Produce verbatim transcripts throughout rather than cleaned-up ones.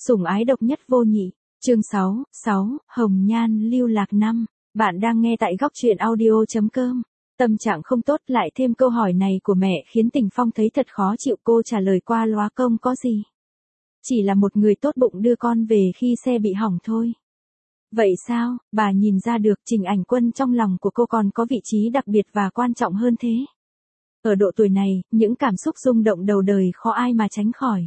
Sủng ái độc nhất vô nhị. Chương sáu, sáu, Hồng Nhan lưu lạc năm. Bạn đang nghe tại góc truyện audio chấm com. Tâm trạng không tốt, lại thêm câu hỏi này của mẹ khiến Tình Phong thấy thật khó chịu. Cô trả lời qua loa công có gì. Chỉ là một người tốt bụng đưa con về khi xe bị hỏng thôi. Vậy sao, bà nhìn ra được Trình Ảnh Quân trong lòng của cô còn có vị trí đặc biệt và quan trọng hơn thế. Ở độ tuổi này, những cảm xúc rung động đầu đời khó ai mà tránh khỏi.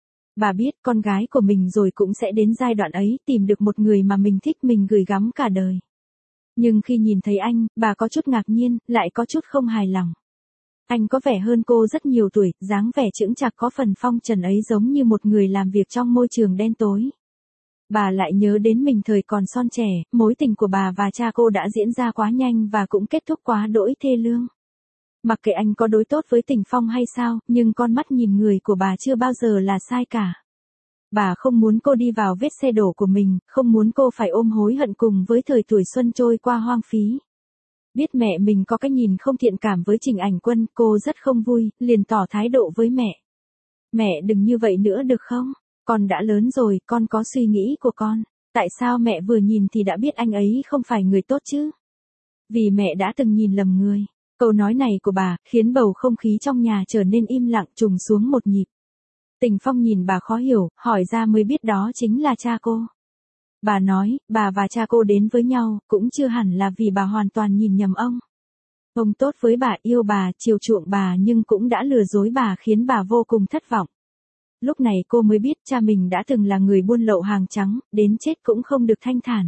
Bà biết con gái của mình rồi cũng sẽ đến giai đoạn ấy, tìm được một người mà mình thích, mình gửi gắm cả đời. Nhưng khi nhìn thấy anh, bà có chút ngạc nhiên, lại có chút không hài lòng. Anh có vẻ hơn cô rất nhiều tuổi, dáng vẻ chững chạc có phần phong trần ấy giống như một người làm việc trong môi trường đen tối. Bà lại nhớ đến mình thời còn son trẻ, mối tình của bà và cha cô đã diễn ra quá nhanh và cũng kết thúc quá đỗi thê lương. Mặc kệ anh có đối tốt với Tình Phong hay sao, nhưng con mắt nhìn người của bà chưa bao giờ là sai cả. Bà không muốn cô đi vào vết xe đổ của mình, không muốn cô phải ôm hối hận cùng với thời tuổi xuân trôi qua hoang phí. Biết mẹ mình có cái nhìn không thiện cảm với Trình Ảnh Quân, cô rất không vui, liền tỏ thái độ với mẹ. Mẹ đừng như vậy nữa được không? Con đã lớn rồi, con có suy nghĩ của con. Tại sao mẹ vừa nhìn thì đã biết anh ấy không phải người tốt chứ? Vì mẹ đã từng nhìn lầm người. Câu nói này của bà khiến bầu không khí trong nhà trở nên im lặng, trùng xuống một nhịp. Tình Phong nhìn bà khó hiểu, hỏi ra mới biết đó chính là cha cô. Bà nói, bà và cha cô đến với nhau, cũng chưa hẳn là vì bà hoàn toàn nhìn nhầm ông. Ông tốt với bà, yêu bà, chiều chuộng bà nhưng cũng đã lừa dối bà khiến bà vô cùng thất vọng. Lúc này cô mới biết cha mình đã từng là người buôn lậu hàng trắng, đến chết cũng không được thanh thản.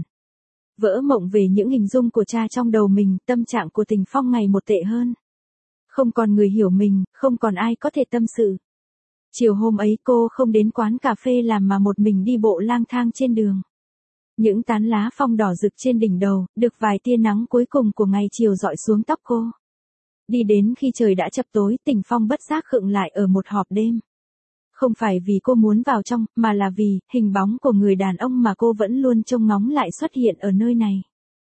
Vỡ mộng về những hình dung của cha trong đầu mình, tâm trạng của Tình Phong ngày một tệ hơn. Không còn người hiểu mình, không còn ai có thể tâm sự. Chiều hôm ấy cô không đến quán cà phê làm mà một mình đi bộ lang thang trên đường. Những tán lá phong đỏ rực trên đỉnh đầu, được vài tia nắng cuối cùng của ngày chiều dọi xuống tóc cô. Đi đến khi trời đã chập tối, Tình Phong bất giác khựng lại ở một hộp đêm. Không phải vì cô muốn vào trong, mà là vì, hình bóng của người đàn ông mà cô vẫn luôn trông ngóng lại xuất hiện ở nơi này.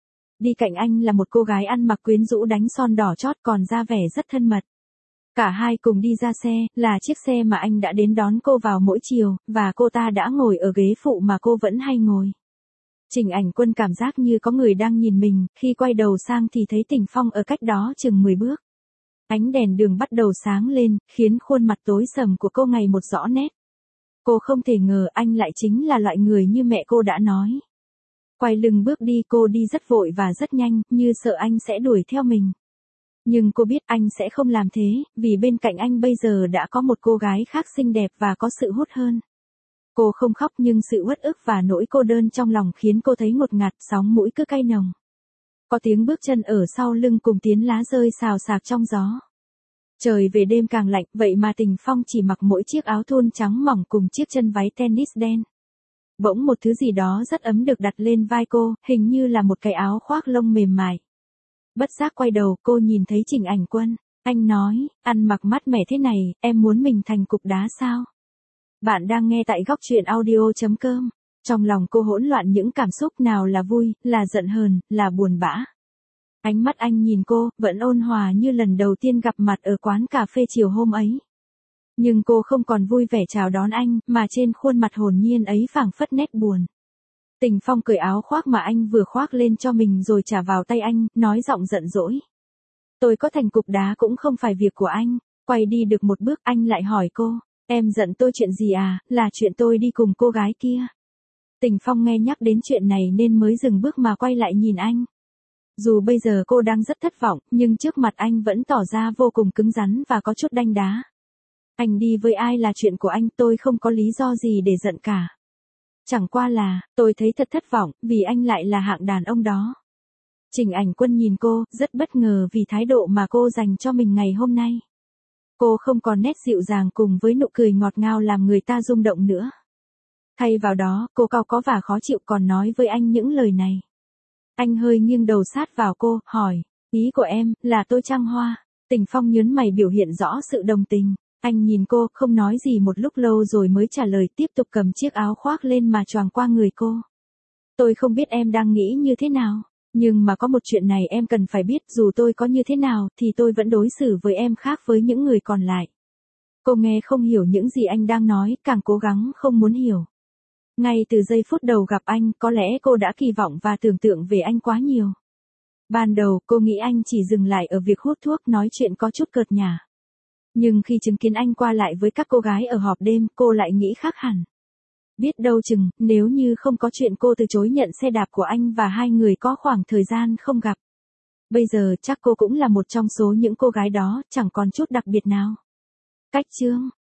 Đi cạnh anh là một cô gái ăn mặc quyến rũ đánh son đỏ chót còn ra vẻ rất thân mật. Cả hai cùng đi ra xe, là chiếc xe mà anh đã đến đón cô vào mỗi chiều, và cô ta đã ngồi ở ghế phụ mà cô vẫn hay ngồi. Trình Ảnh Quân cảm giác như có người đang nhìn mình, khi quay đầu sang thì thấy Tình Phong ở cách đó chừng mười bước. Ánh đèn đường bắt đầu sáng lên, khiến khuôn mặt tối sầm của cô ngày một rõ nét. Cô không thể ngờ anh lại chính là loại người như mẹ cô đã nói. Quay lưng bước đi, cô đi rất vội và rất nhanh, như sợ anh sẽ đuổi theo mình. Nhưng cô biết anh sẽ không làm thế, vì bên cạnh anh bây giờ đã có một cô gái khác xinh đẹp và có sự hút hơn. Cô không khóc nhưng sự uất ức và nỗi cô đơn trong lòng khiến cô thấy ngột ngạt, sóng mũi cứ cay nồng. Có tiếng bước chân ở sau lưng cùng tiếng lá rơi xào xạc trong gió. Trời về đêm càng lạnh, vậy mà Tình Phong chỉ mặc mỗi chiếc áo thun trắng mỏng cùng chiếc chân váy tennis đen. Bỗng một thứ gì đó rất ấm được đặt lên vai cô, hình như là một cái áo khoác lông mềm mại. Bất giác quay đầu, cô nhìn thấy Trình Ảnh Quân. Anh nói, ăn mặc mát mẻ thế này, em muốn mình thành cục đá sao? Bạn đang nghe tại góc truyện audio chấm com. Trong lòng cô hỗn loạn những cảm xúc, nào là vui, là giận hờn, là buồn bã. Ánh mắt anh nhìn cô, vẫn ôn hòa như lần đầu tiên gặp mặt ở quán cà phê chiều hôm ấy. Nhưng cô không còn vui vẻ chào đón anh, mà trên khuôn mặt hồn nhiên ấy phảng phất nét buồn. Tình Phong cởi áo khoác mà anh vừa khoác lên cho mình rồi trả vào tay anh, nói giọng giận dỗi. Tôi có thành cục đá cũng không phải việc của anh. Quay đi được một bước, anh lại hỏi cô, em giận tôi chuyện gì à? Là chuyện tôi đi cùng cô gái kia. Tình Phong nghe nhắc đến chuyện này nên mới dừng bước mà quay lại nhìn anh. Dù bây giờ cô đang rất thất vọng, nhưng trước mặt anh vẫn tỏ ra vô cùng cứng rắn và có chút đanh đá. Anh đi với ai là chuyện của anh, tôi không có lý do gì để giận cả. Chẳng qua là, tôi thấy thật thất vọng, vì anh lại là hạng đàn ông đó. Trình Ảnh Quân nhìn cô, rất bất ngờ vì thái độ mà cô dành cho mình ngày hôm nay. Cô không còn nét dịu dàng cùng với nụ cười ngọt ngào làm người ta rung động nữa. Thay vào đó, cô cau có và khó chịu còn nói với anh những lời này. Anh hơi nghiêng đầu sát vào cô, hỏi, ý của em, là tôi trăng hoa. Tình Phong nhớn mày biểu hiện rõ sự đồng tình. Anh nhìn cô, không nói gì một lúc lâu rồi mới trả lời, tiếp tục cầm chiếc áo khoác lên mà choàng qua người cô. Tôi không biết em đang nghĩ như thế nào, nhưng mà có một chuyện này em cần phải biết, dù tôi có như thế nào thì tôi vẫn đối xử với em khác với những người còn lại. Cô nghe không hiểu những gì anh đang nói, càng cố gắng không muốn hiểu. Ngay từ giây phút đầu gặp anh, có lẽ cô đã kỳ vọng và tưởng tượng về anh quá nhiều. Ban đầu, cô nghĩ anh chỉ dừng lại ở việc hút thuốc nói chuyện có chút cợt nhả. Nhưng khi chứng kiến anh qua lại với các cô gái ở họp đêm, cô lại nghĩ khác hẳn. Biết đâu chừng, nếu như không có chuyện cô từ chối nhận xe đạp của anh và hai người có khoảng thời gian không gặp. Bây giờ chắc cô cũng là một trong số những cô gái đó, chẳng còn chút đặc biệt nào. Cách chương